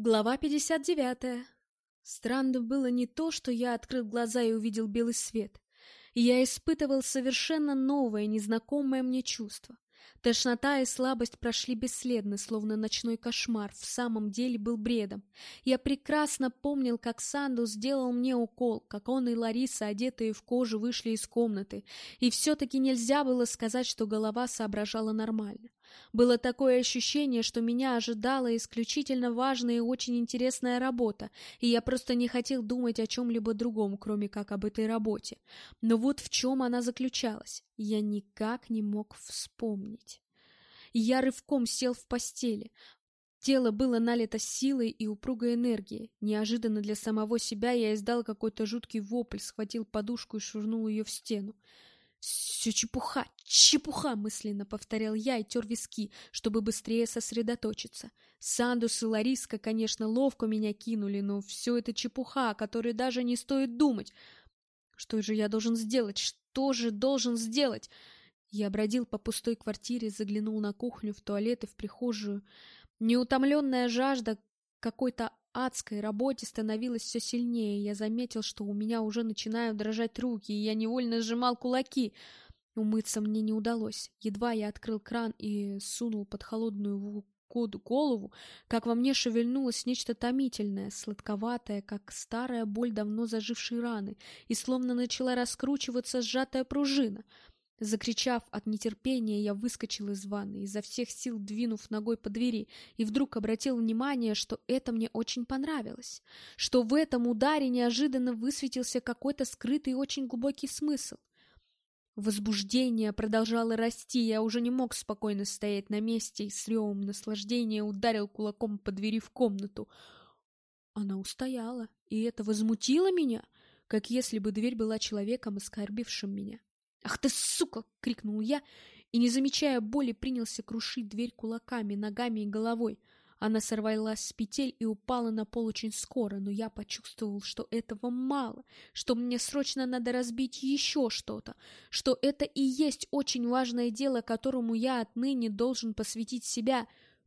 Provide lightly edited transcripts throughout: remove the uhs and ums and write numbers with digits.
Глава 59. Странно было не то, что я открыл глаза и увидел белый свет. Я испытывал совершенно новое, незнакомое мне чувство. Тошнота и слабость прошли бесследно, словно ночной кошмар, в самом деле был бредом. Я прекрасно помнил, как Санду сделал мне укол, как он и Лариса, одетые в кожу, вышли из комнаты, и все-таки нельзя было сказать, что голова соображала нормально. Было такое ощущение, что меня ожидала исключительно важная и очень интересная работа, и я просто не хотел думать о чем-либо другом, кроме как об этой работе. Но вот в чем она заключалась, я никак не мог вспомнить. Я рывком сел в постели. Тело было налито силой и упругой энергией. Неожиданно для самого себя я издал какой-то жуткий вопль, схватил подушку и швырнул ее в стену. «Все чепуха, чепуха!» — мысленно повторял я и тер виски, чтобы быстрее сосредоточиться. Сандус и Лариска, конечно, ловко меня кинули, но все это чепуха, о которой даже не стоит думать. Что же я должен сделать? Что же должен сделать? Я бродил по пустой квартире, заглянул на кухню, в туалет и в прихожую. Неутомленная жажда какой-то адской работе становилась все сильнее. Я заметил, что у меня уже начинают дрожать руки, и я невольно сжимал кулаки. Умыться мне не удалось. Едва я открыл кран и сунул под холодную воду голову, как во мне шевельнулось нечто томительное, сладковатое, как старая боль давно зажившей раны, и словно начала раскручиваться сжатая пружина. Закричав от нетерпения, я выскочил из ванны, изо всех сил двинув ногой по двери, и вдруг обратил внимание, что это мне очень понравилось, что в этом ударе неожиданно высветился какой-то скрытый и очень глубокий смысл. Возбуждение продолжало расти, я уже не мог спокойно стоять на месте и с ревом наслаждения ударил кулаком по двери в комнату. Она устояла, и это возмутило меня, как если бы дверь была человеком, оскорбившим меня. «Ах ты, сука!» — крикнул я, и, не замечая боли, принялся крушить дверь кулаками, ногами и головой. Она сорвалась с петель и упала на пол очень скоро, но я почувствовал, что этого мало, что мне срочно надо разбить еще что-то, что это и есть очень важное дело, которому я отныне должен посвятить себя.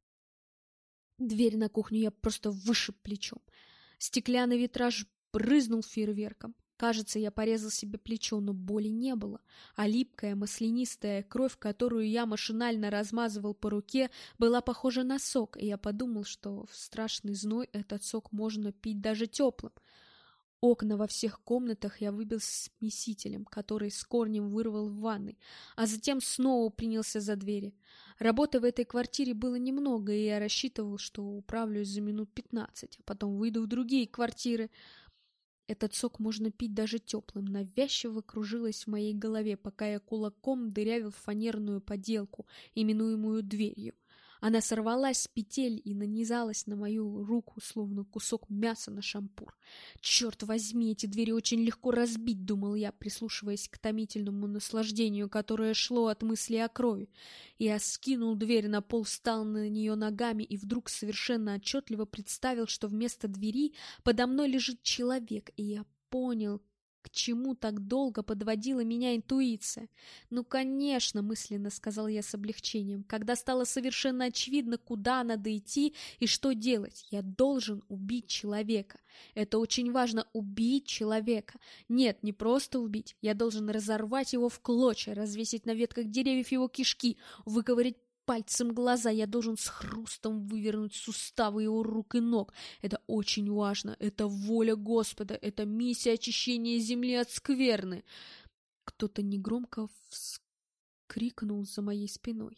Дверь на кухню я просто вышиб плечом. Стеклянный витраж брызнул фейерверком. Кажется, я порезал себе плечо, но боли не было, а липкая маслянистая кровь, которую я машинально размазывал по руке, была похожа на сок, и я подумал, что в страшный зной этот сок можно пить даже теплым. Окна во всех комнатах я выбил смесителем, который с корнем вырвал в ванной, а затем снова принялся за двери. Работы в этой квартире было немного, и я рассчитывал, что управлюсь за минут 15, а потом выйду в другие квартиры. Этот сок можно пить даже теплым, навязчиво кружилось в моей голове, пока я кулаком дырявил фанерную поделку, именуемую дверью. Она сорвалась с петель и нанизалась на мою руку, словно кусок мяса на шампур. «Черт возьми, эти двери очень легко разбить», — думал я, прислушиваясь к томительному наслаждению, которое шло от мысли о крови. Я скинул дверь на пол, встал на нее ногами и вдруг совершенно отчетливо представил, что вместо двери подо мной лежит человек, и я понял, к чему так долго подводила меня интуиция. «Ну, конечно», — мысленно сказал я с облегчением, когда стало совершенно очевидно, куда надо идти и что делать. Я должен убить человека. Это очень важно — убить человека. Нет, не просто убить. Я должен разорвать его в клочья, развесить на ветках деревьев его кишки, выковырять пальцем глаза. Я должен с хрустом вывернуть суставы его рук и ног. Это очень важно. Это воля Господа. Это миссия очищения земли от скверны. Кто-то негромко вскрикнул за моей спиной.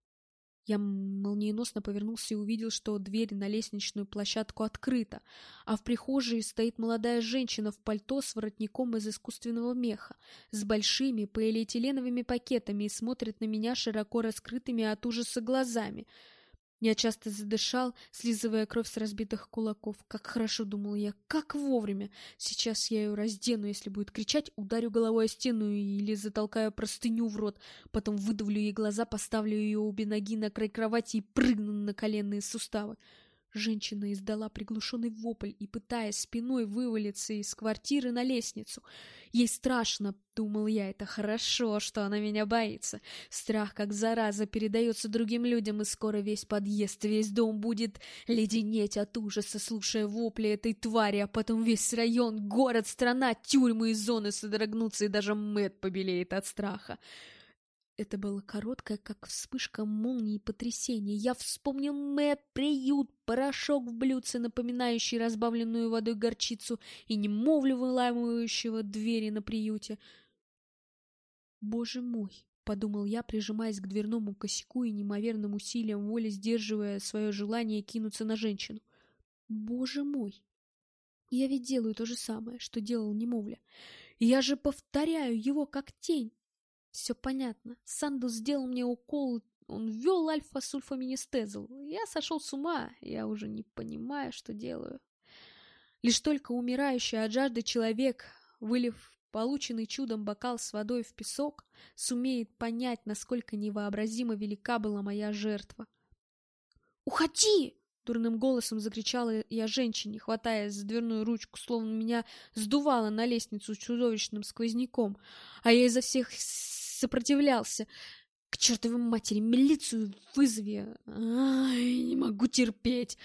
Я молниеносно повернулся и увидел, что дверь на лестничную площадку открыта, а в прихожей стоит молодая женщина в пальто с воротником из искусственного меха, с большими полиэтиленовыми пакетами и смотрит на меня широко раскрытыми от ужаса глазами. Я часто задышал, слизывая кровь с разбитых кулаков. Как хорошо, думал я, как вовремя. Сейчас я ее раздену, если будет кричать, ударю головой о стену или затолкаю простыню в рот. Потом выдавлю ей глаза, поставлю ее обе ноги на край кровати и прыгну на коленные суставы. Женщина издала приглушенный вопль и, пытаясь спиной вывалиться из квартиры на лестницу. Ей страшно, думал я, это хорошо, что она меня боится. Страх, как зараза, передается другим людям, и скоро весь подъезд, весь дом будет леденеть от ужаса, слушая вопли этой твари, а потом весь район, город, страна, тюрьмы и зоны содрогнутся, и даже Мэтт побелеет от страха. Это было короткое, как вспышка молнии, потрясение. Я вспомнил Мэтт, приют, порошок в блюдце, напоминающий разбавленную водой горчицу, и немовлю, выламывающего двери на приюте. «Боже мой!» — подумал я, прижимаясь к дверному косяку и неимоверным усилием воли сдерживая свое желание кинуться на женщину. «Боже мой! Я ведь делаю то же самое, что делал немовля. Я же повторяю его как тень!» Все понятно. Сандус сделал мне укол, он ввел альфа-сульфаминистезол. Я сошел с ума, я уже не понимаю, что делаю. Лишь только умирающий от жажды человек, вылив полученный чудом бокал с водой в песок, сумеет понять, насколько невообразимо велика была моя жертва. «Уходи!» — дурным голосом закричала я женщине, хватаясь за дверную ручку, словно меня сдувало на лестницу чудовищным сквозняком, а я изо всех сопротивлялся. «К чертовой матери, милицию вызови! Ай, не могу терпеть!»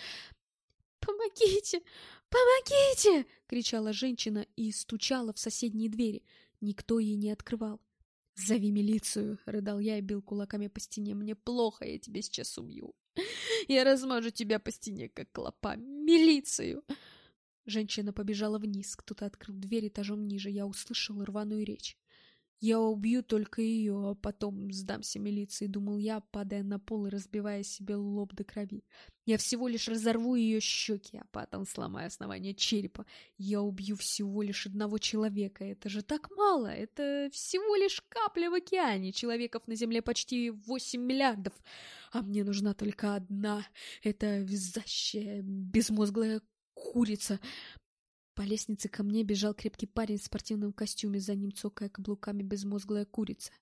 «Помогите! Помогите!» — кричала женщина и стучала в соседние двери. Никто ей не открывал. «Зови милицию!» — рыдал я и бил кулаками по стене. «Мне плохо, я тебя сейчас убью! Я размажу тебя по стене, как клопа! Милицию!» Женщина побежала вниз. Кто-то открыл дверь этажом ниже. Я услышал рваную речь. «Я убью только ее, а потом сдамся милиции», — думал я, падая на пол и разбивая себе лоб до крови. «Я всего лишь разорву ее щеки, а потом сломаю основание черепа. Я убью всего лишь одного человека. Это же так мало! Это всего лишь капля в океане. Человеков на Земле почти 8 миллиардов. А мне нужна только одна. Это визжащая, безмозглая курица». По лестнице ко мне бежал крепкий парень в спортивном костюме, за ним цокая каблуками безмозглая курица.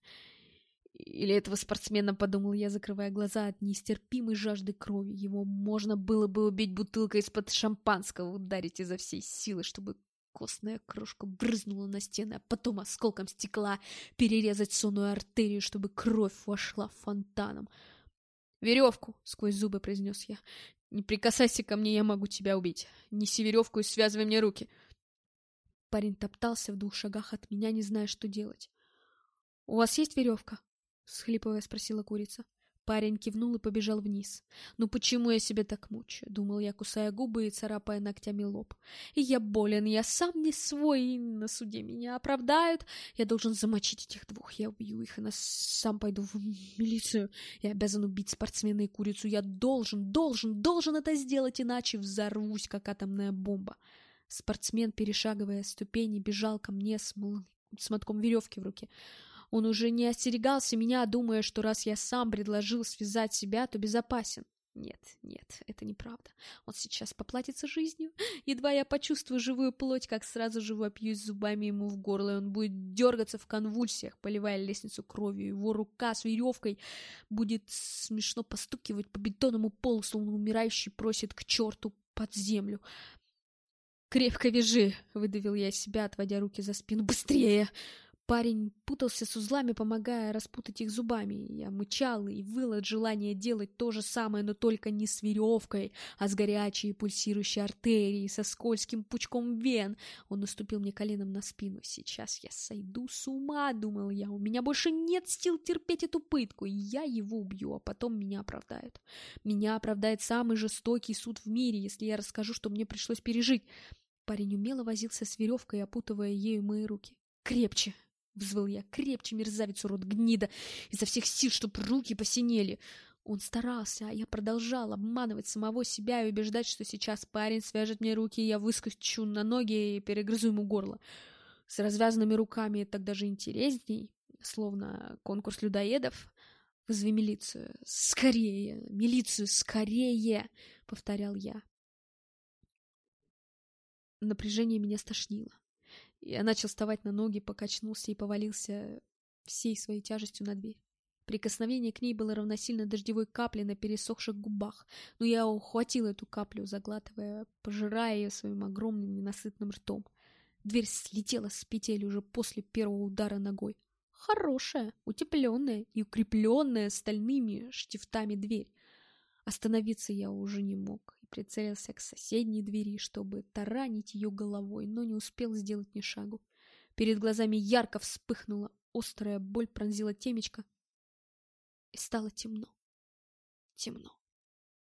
Или этого спортсмена, подумал я, закрывая глаза от нестерпимой жажды крови. Его можно было бы убить бутылкой из-под шампанского, ударить изо всей силы, чтобы костная крошка брызнула на стены, а потом осколком стекла перерезать сонную артерию, чтобы кровь вошла фонтаном. «Веревку!» — сквозь зубы произнес я. «Не прикасайся ко мне, я могу тебя убить. Неси веревку и связывай мне руки». Парень топтался в 2 шагах от меня, не зная, что делать. «У вас есть веревка?» — всхлипывая спросила курица. Парень кивнул и побежал вниз. «Ну почему я себя так мучаю?» — думал я, кусая губы и царапая ногтями лоб. «И я болен, я сам не свой, и на суде меня оправдают. Я должен замочить этих 2, я убью их, и сам пойду в милицию. Я обязан убить спортсмена и курицу. Я должен это сделать, иначе взорвусь, как атомная бомба». Спортсмен, перешагивая ступени, бежал ко мне с мотком веревки в руке. Он уже не остерегался меня, думая, что раз я сам предложил связать себя, то безопасен. Нет, это неправда. Он сейчас поплатится жизнью. Едва я почувствую живую плоть, как сразу же вопьюсь зубами ему в горло, и он будет дергаться в конвульсиях, поливая лестницу кровью. Его рука с веревкой будет смешно постукивать по бетонному полу, словно умирающий просит к черту под землю. «Крепко вяжи!» — выдавил я из себя, отводя руки за спину. «Быстрее!» Парень путался с узлами, помогая распутать их зубами. Я мычал и выл от желания делать то же самое, но только не с веревкой, а с горячей пульсирующей артерией, со скользким пучком вен. Он наступил мне коленом на спину. «Сейчас я сойду с ума», — думал я. «У меня больше нет сил терпеть эту пытку, и я его убью, а потом меня оправдают. Меня оправдает самый жестокий суд в мире, если я расскажу, что мне пришлось пережить». Парень умело возился с веревкой, опутывая ею мои руки. «Крепче!» — взвыл я. «Крепче, мерзавец, урод, гнида! Изо всех сил, чтоб руки посинели!» Он старался, а я продолжал обманывать самого себя и убеждать, что сейчас парень свяжет мне руки, и я выскочу на ноги и перегрызу ему горло. С развязанными руками так даже интересней, словно конкурс людоедов. «Вызови милицию! Скорее! Милицию! Скорее!» — повторял я. Напряжение меня стошнило. Я начал вставать на ноги, покачнулся и повалился всей своей тяжестью на дверь. Прикосновение к ней было равносильно дождевой капле на пересохших губах, но я ухватил эту каплю, заглатывая, пожирая ее своим огромным ненасытным ртом. Дверь слетела с петель уже после первого удара ногой. Хорошая, утепленная и укрепленная стальными штифтами дверь. Остановиться я уже не мог и прицелился к соседней двери, чтобы таранить ее головой, но не успел сделать ни шагу. Перед глазами ярко вспыхнула, острая боль пронзила темечко, и стало темно. Темно.